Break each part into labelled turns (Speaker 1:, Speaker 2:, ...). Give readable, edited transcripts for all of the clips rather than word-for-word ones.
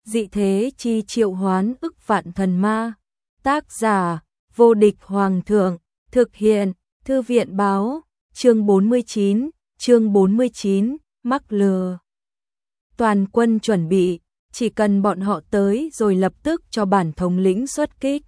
Speaker 1: dị thế chi triệu hoán ức vạn thần ma. Tác giả, vô địch hoàng thượng, thực hiện, thư viện báo, chương 49, mắc lừa. Toàn quân chuẩn bị, chỉ cần bọn họ tới rồi lập tức cho bản thống lĩnh xuất kích.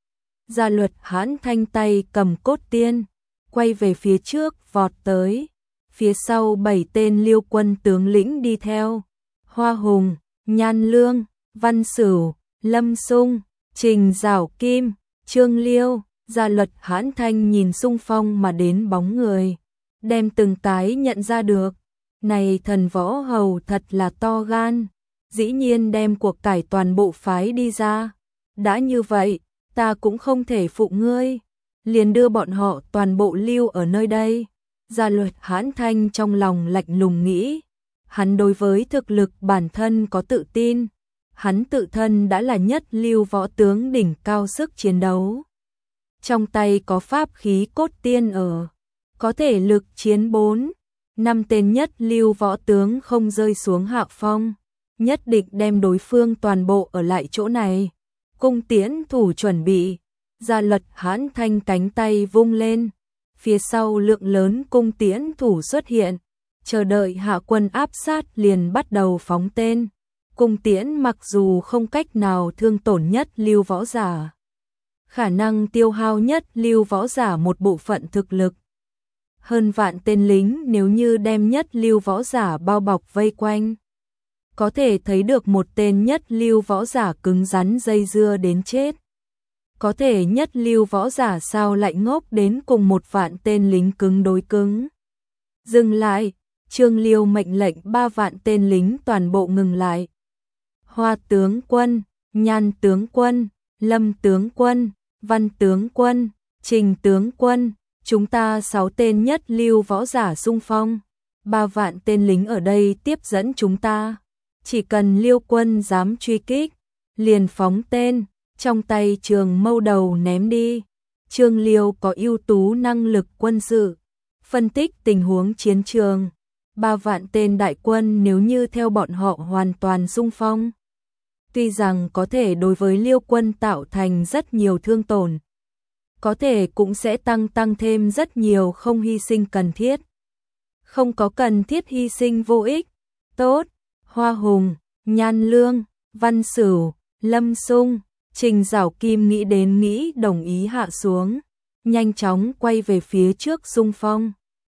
Speaker 1: Gia Luật Hãn Thanh tay cầm cốt tiên, quay về phía trước vọt tới, phía sau 7 tên Liêu quân tướng lĩnh đi theo. Hoa Hùng, Nhan Lương, Văn Sửu, Lâm Sung, Trình Giảo Kim, Trương Liêu. Gia Luật Hãn Thanh nhìn xung phong mà đến bóng người, đem từng cái nhận ra được. Này thần võ hầu thật là to gan, dĩ nhiên đem cuộc cải toàn bộ phái đi ra. Đã như vậy, ta cũng không thể phụ ngươi, liền đưa bọn họ toàn bộ lưu ở nơi đây. Gia Luật Hãn Thanh trong lòng lạnh lùng nghĩ, hắn đối với thực lực bản thân có tự tin, hắn tự thân đã là nhất lưu võ tướng đỉnh cao sức chiến đấu. Trong tay có pháp khí cốt tiên ở, có thể lực chiến 4-5 tên nhất lưu võ tướng không rơi xuống hạ phong, nhất định đem đối phương toàn bộ ở lại chỗ này. Cung tiễn thủ chuẩn bị, Gia Luật Hãn Thanh cánh tay vung lên, phía sau lượng lớn cung tiễn thủ xuất hiện, chờ đợi hạ quân áp sát liền bắt đầu phóng tên. Cung tiễn mặc dù không cách nào thương tổn nhất lưu võ giả, khả năng tiêu hao nhất lưu võ giả một bộ phận thực lực. Hơn vạn tên lính nếu như đem nhất lưu võ giả bao bọc vây quanh, có thể thấy được một tên nhất lưu võ giả cứng rắn dây dưa đến chết. Có thể nhất lưu võ giả sao lại ngốc đến cùng một vạn tên lính cứng đối cứng. Dừng lại, Trương Liêu mệnh lệnh 3 vạn tên lính toàn bộ ngừng lại. Hoa tướng quân, Nhan tướng quân, Lâm tướng quân, Văn tướng quân, Trình tướng quân, chúng ta 6 tên nhất lưu võ giả xung phong, 3 vạn tên lính ở đây tiếp dẫn chúng ta. Chỉ cần Liêu quân dám truy kích, liền phóng tên, trong tay trường mâu đầu ném đi. Trương Liêu có ưu tú năng lực quân sự, phân tích tình huống chiến trường. 3 vạn tên đại quân nếu như theo bọn họ hoàn toàn xung phong, tuy rằng có thể đối với Liêu quân tạo thành rất nhiều thương tổn, có thể cũng sẽ tăng thêm rất nhiều không hy sinh cần thiết. Không có cần thiết hy sinh vô ích. Tốt, Hoa Hùng, Nhan Lương, Văn Sửu, Lâm Sung, Trình Giảo Kim nghĩ đồng ý hạ xuống, nhanh chóng quay về phía trước xung phong.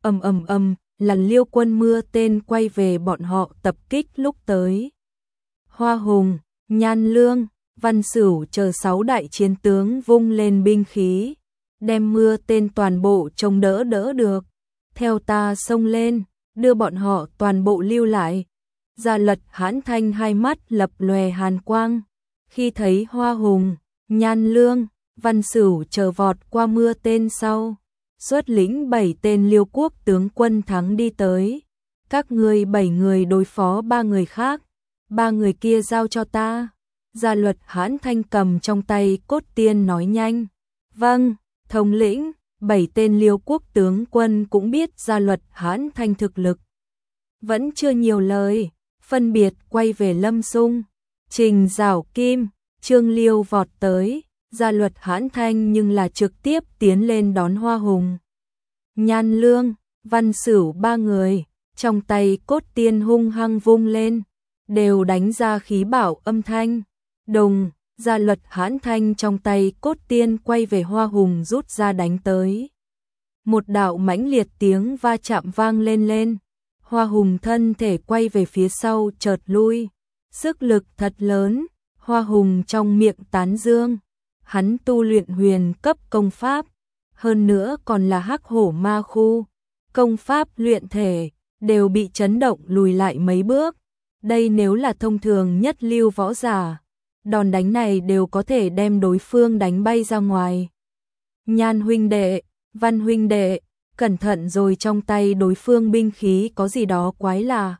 Speaker 1: Lần Liêu quân mưa tên quay về bọn họ tập kích lúc tới. Hoa Hùng, Nhan Lương, Văn Sửu chờ 6 đại chiến tướng vung lên binh khí, đem mưa tên toàn bộ chống đỡ được. Theo ta xông lên, đưa bọn họ toàn bộ lưu lại. Gia Luật Hãn Thanh hai mắt lập lòe hàn quang, khi thấy Hoa Hùng, Nhan Lương, Văn Sửu chờ vọt qua mưa tên sau, xuất lĩnh 7 tên Liêu quốc tướng quân thắng đi tới. Các ngươi 7 người đối phó 3 người khác, 3 người kia giao cho ta. Gia Luật Hãn Thanh cầm trong tay cốt tiên nói nhanh. Vâng, thống lĩnh. 7 tên Liêu quốc tướng quân cũng biết Gia Luật Hãn Thanh thực lực, vẫn chưa nhiều lời, phân biệt quay về Lâm Sung, Trình Giảo Kim, Trương Liêu vọt tới. Gia Luật Hãn Thanh nhưng là trực tiếp tiến lên đón Hoa Hùng, Nhan Lương, Văn Sửu 3 người, trong tay cốt tiên hung hăng vung lên, đều đánh ra khí bảo âm thanh. Đùng, Gia Luật Hãn Thanh trong tay cốt tiên quay về Hoa Hùng rút ra đánh tới. Một đạo mãnh liệt tiếng va chạm vang lên. Hoa Hùng thân thể quay về phía sau chợt lui, sức lực thật lớn. Hoa Hùng trong miệng tán dương, hắn tu luyện huyền cấp công pháp, hơn nữa còn là Hắc Hổ Ma Khu, công pháp luyện thể đều bị chấn động lùi lại mấy bước. Đây nếu là thông thường nhất lưu võ giả, đòn đánh này đều có thể đem đối phương đánh bay ra ngoài. Nhan huynh đệ, Văn huynh đệ, cẩn thận rồi, trong tay đối phương binh khí có gì đó quái lạ.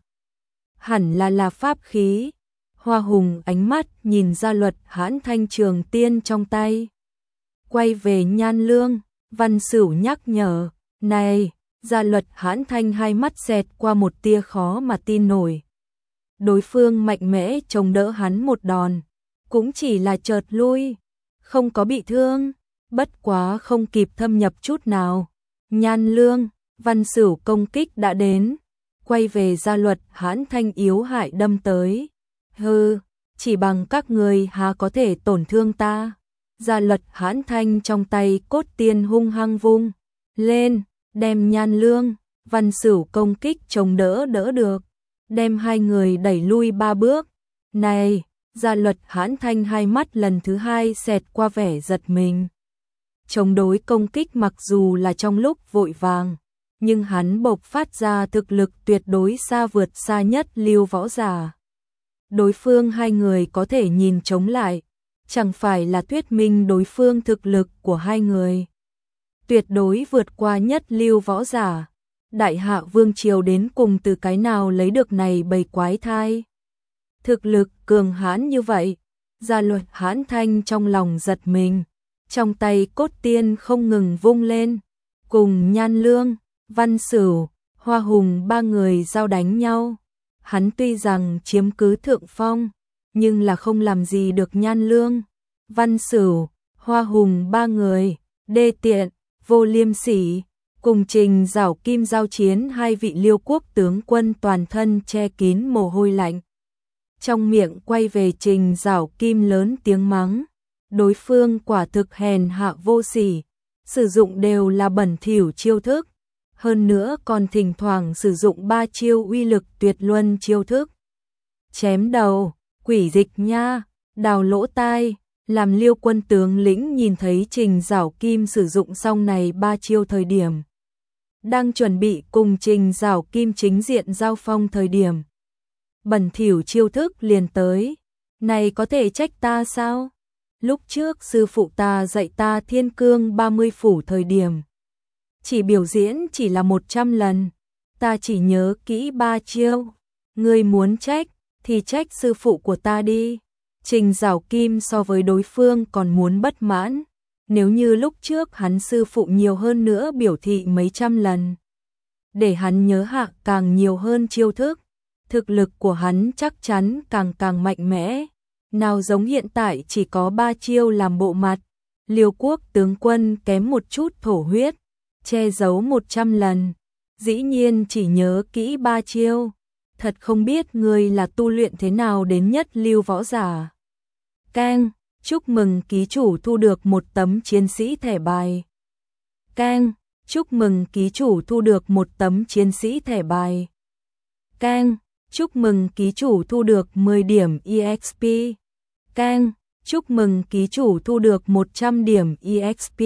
Speaker 1: Hẳn là pháp khí. Hoa Hùng ánh mắt nhìn Gia Luật Hãn Thanh trường tiên trong tay, quay về Nhan Lương, Văn Sửu nhắc nhở. Này, Gia Luật Hãn Thanh hai mắt xẹt qua một tia khó mà tin nổi. đối phương mạnh mẽ chống đỡ hắn một đòn, cũng chỉ là chợt lui, không có bị thương, bất quá không kịp thâm nhập chút nào. Nhan Lương, Văn Sửu công kích đã đến, quay về Gia Luật Hãn Thanh yếu hại đâm tới. Hừ, chỉ bằng các người há có thể tổn thương ta. Gia Luật Hãn Thanh trong tay cốt tiên hung hăng vung lên, đem Nhan Lương, Văn Sửu công kích chống đỡ được, đem hai người đẩy lui 3 bước. Này, Gia Luật Hãn Thanh hai mắt lần thứ hai xẹt qua vẻ giật mình. Chống đối công kích mặc dù là trong lúc vội vàng, nhưng hắn bộc phát ra thực lực tuyệt đối xa vượt xa nhất lưu võ giả. Đối phương hai người có thể nhìn chống lại, chẳng phải là thuyết minh đối phương thực lực của hai người tuyệt đối vượt qua nhất lưu võ giả. Đại Hạ Vương Triều đến cùng từ cái nào lấy được này bầy quái thai? Thực lực cường hãn như vậy, Gia Luật Hãn Thanh trong lòng giật mình, trong tay cốt tiên không ngừng vung lên, cùng Nhan Lương, Văn Sửu, Hoa Hùng ba người giao đánh nhau. Hắn tuy rằng chiếm cứ thượng phong, nhưng là không làm gì được Nhan Lương, Văn Sửu, Hoa Hùng ba người, đê tiện, vô liêm sỉ. Cùng Trình Giảo Kim giao chiến, hai vị Liêu quốc tướng quân toàn thân che kín mồ hôi lạnh. Trong miệng quay về Trình Giảo Kim lớn tiếng mắng, đối phương quả thực hèn hạ vô sỉ, sử dụng đều là bẩn thỉu chiêu thức, hơn nữa còn thỉnh thoảng sử dụng 3 chiêu uy lực tuyệt luân chiêu thức. Chém đầu, quỷ dịch nha, đào lỗ tai. Làm Liêu quân tướng lĩnh nhìn thấy Trình Giảo Kim sử dụng xong này 3 chiêu thời điểm, đang chuẩn bị cùng Trình Giảo Kim chính diện giao phong thời điểm, bẩn thỉu chiêu thức liền tới. Này có thể trách ta sao? Lúc trước sư phụ ta dạy ta Thiên Cương 30 phủ thời điểm, chỉ biểu diễn chỉ là 100 lần, ta chỉ nhớ kỹ 3 chiêu. Ngươi muốn trách thì trách sư phụ của ta đi. Trình Giảo Kim so với đối phương còn muốn bất mãn, nếu như lúc trước hắn sư phụ nhiều hơn nữa biểu thị mấy trăm lần, để hắn nhớ hạ càng nhiều hơn chiêu thức, thực lực của hắn chắc chắn càng mạnh mẽ. Nào giống hiện tại chỉ có 3 chiêu làm bộ mặt, Liêu quốc tướng quân kém một chút thổ huyết, che giấu 100 lần, dĩ nhiên chỉ nhớ kỹ 3 chiêu. Thật không biết ngươi là tu luyện thế nào đến nhất lưu võ giả. Keng, chúc mừng ký chủ thu được một tấm chiến sĩ thẻ bài. Keng, chúc mừng ký chủ thu được một tấm chiến sĩ thẻ bài. Keng, chúc mừng ký chủ thu được 10 điểm EXP. Keng, chúc mừng ký chủ thu được 100 điểm EXP.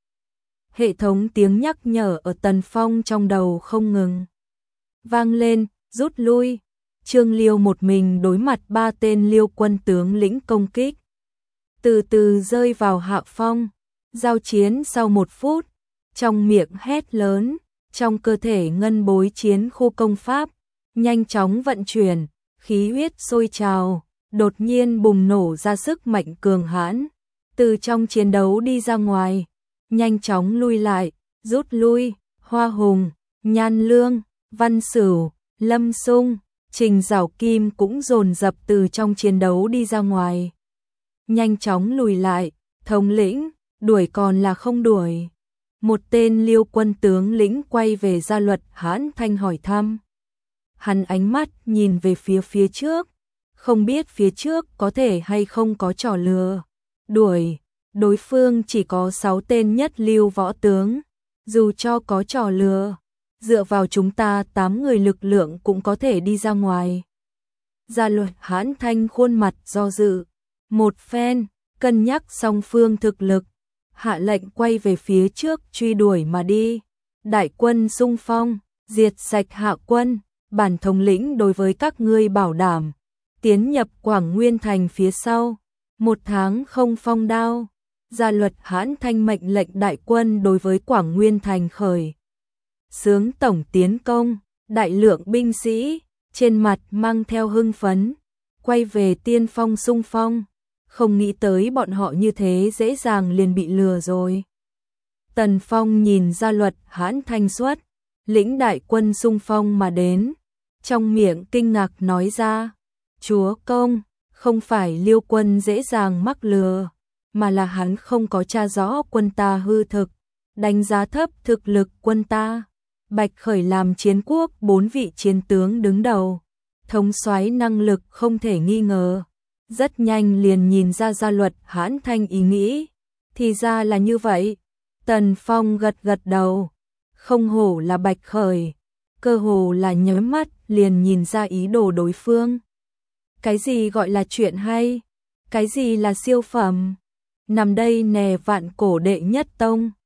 Speaker 1: Hệ thống tiếng nhắc nhở ở Tần Phong trong đầu không ngừng vang lên. Rút lui, Trương Liêu một mình đối mặt 3 tên Liêu quân tướng lĩnh công kích, từ từ rơi vào hạ phong. Giao chiến sau 1 phút, trong miệng hét lớn, trong cơ thể ngân bối chiến khu công pháp nhanh chóng vận chuyển, khí huyết sôi trào, đột nhiên bùng nổ ra sức mạnh cường hãn, từ trong chiến đấu đi ra ngoài, nhanh chóng lui lại. Rút lui, Hoa Hùng, Nhan Lương, Văn Sửu, Lâm Sung, Trình Giảo Kim cũng dồn dập từ trong chiến đấu đi ra ngoài. Nhanh chóng lùi lại, thống lĩnh, đuổi còn là không đuổi. Một tên Liêu quân tướng lĩnh quay về Gia Luật Hãn Thanh hỏi thăm. Hắn ánh mắt nhìn về phía trước, không biết phía trước có thể hay không có trò lừa. Đuổi, đối phương chỉ có 6 tên nhất lưu võ tướng, dù cho có trò lừa, dựa vào chúng ta 8 người lực lượng cũng có thể đi ra ngoài. Gia Luật Hãn Thanh khuôn mặt do dự, một phen, cân nhắc song phương thực lực, hạ lệnh quay về phía trước truy đuổi mà đi. Đại quân xung phong, diệt sạch Hạ quân, bản thống lĩnh đối với các ngươi bảo đảm, tiến nhập Quảng Nguyên thành phía sau, 1 tháng không phong đao. Gia Luật Hãn Thanh mệnh lệnh đại quân đối với Quảng Nguyên thành khởi xướng tổng tiến công, đại lượng binh sĩ trên mặt mang theo hưng phấn, quay về tiên phong xung phong, không nghĩ tới bọn họ như thế dễ dàng liền bị lừa rồi. Tần Phong nhìn Gia Luật Hãn Thanh xuất lĩnh đại quân xung phong mà đến, trong miệng kinh ngạc nói ra, Chúa công, không phải Liêu Quân dễ dàng mắc lừa, mà là hắn không có tra rõ quân ta hư thực, đánh giá thấp thực lực quân ta. Bạch Khởi làm chiến quốc 4 vị chiến tướng đứng đầu, thống soái năng lực không thể nghi ngờ. Rất nhanh liền nhìn ra Gia Luật Hãn Thanh ý nghĩ, thì ra là như vậy. Tần Phong gật gật đầu, không hổ là Bạch Khởi, cơ hồ là nháy mắt liền nhìn ra ý đồ đối phương. Cái gì gọi là chuyện hay? Cái gì là siêu phẩm? Nằm đây nè vạn cổ đệ nhất tông.